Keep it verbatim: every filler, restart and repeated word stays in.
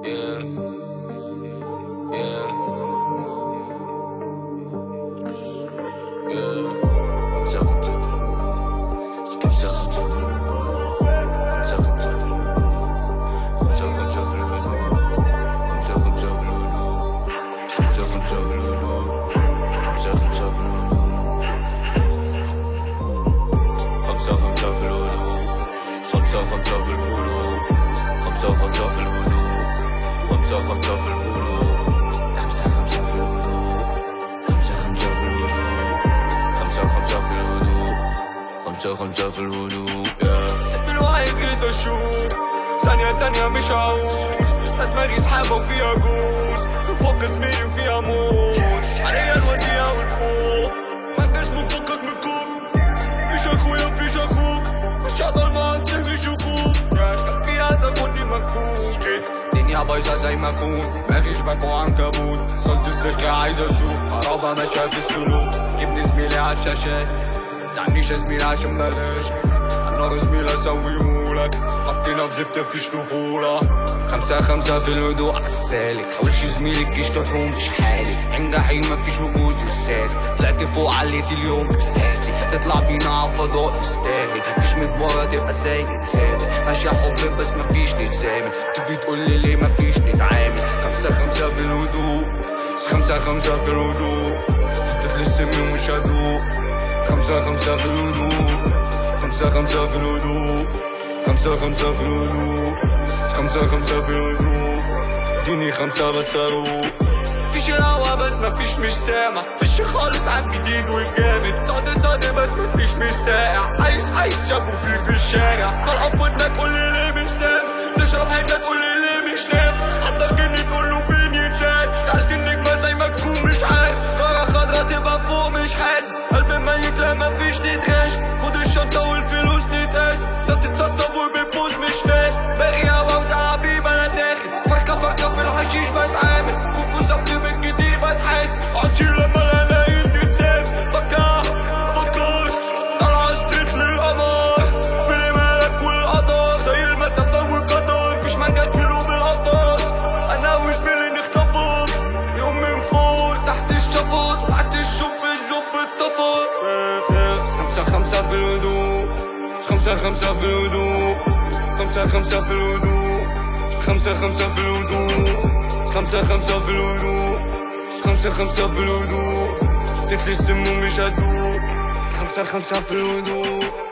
Yeah, yeah, yeah. خمسة خمسة خمسة خمسة خمسة خمسة خمسة خمسة في الهدوء خمسة خمسة في الهدوء خمسة خمسة في الهدوء خمسة خمسة في الهدوء خمسة خمسة في الهدوء خمسة خمسة في الهدوء خمسة خمسة في الهدوء خمسة خمسة في الهدوء خمسة خمسة في الهدوء خمسة خمسة في الهدوء خمسة خمسة في الهدوء خمسة خمسة في الهدوء سيب الوعي كده شوف ثانية تانية مش هعوز دماغي سحابة وفيها جوز تفوق زميلي وفيها موت عليا الوديعة والفوق مقدرش مفكك من كوك فيش اخويا فيش اخوك مش هقدر ما انسى شكوك كان فيها تاخدني مكفوك الدنيا بايظة زي ما اكون دماغي شبك وعنكبوت صلت السلك عايز اسوق خرابة ماشية في السلوك جبني زميلي عالشاشات متزعلنيش يا زميلي عشان بلاش النار زميلي اسويهولك حطينا في زفت مفيش طفولة خمسة خمسة في الهدوء عالسالك حاولش زميلي تجيش تحوم مش حالك عين جحيم مفيش وجود لساتك طلعت فوق عليت اليوم استاسي تطلع بينا عالفضاء استاهل مفيش مدبرة تبقى سايق تسابق ماشية حب بس مفيش نتسامل تبي تقولي ليه مفيش نتعامل خمسة خمسة في الهدوء خمسة خمسة في الهدوء تطلع السم ومش هدوء خمسة خمسة في الهدوء خمسة خمسة في الهدوء خمسة خمسة في الهدوء خمسة خمسة في الهدوء اديني خمسة بس اروق فيش الهوا بس مفيش مش سامع فيش خالص عالجديد والجامد صاد صاد بس مفيش مش ساقع عايش عايش شاب وفي في الشارع طلع في ودنك تقولي ليه مش سامع تشرب حاجة تقولي ليه مش نافع حتى الجن تقوله فين يتشاف سألت النجمة زي ما تكون مش عارف نارة خضرا تبقى فوق مش حاسس قلب ميت لا مفيش تتغاش خد الشنطة والفلوس نتقاس ده بتتسطب وبتبوظ مش فاهم باقي هوا مساعة بيبقى انا داخل فركة فركة في الحشيش بتعامل فوق وزبط من جديد بتحاسب عطشي لما الاقي تتساب فكر فكرش طلع اشتريت للقمر زميلي مالك والقدر زي المسافة والقدر مفيش مانجا كيلو بالقفص انا وزميلي نختفض يوم من فوق تحت الشفط بعد الشوب الجوب اتطفى خمسة خمسة في الهدوء خمسة خمسة في الهدوء خمسة خمسة في الهدوء خمسة خمسة في الهدوء خمسة خمسة في الهدوء خمسة خمسة في الهدوء حطيت لي السم ومش هدوء خمسة خمسة في الهدوء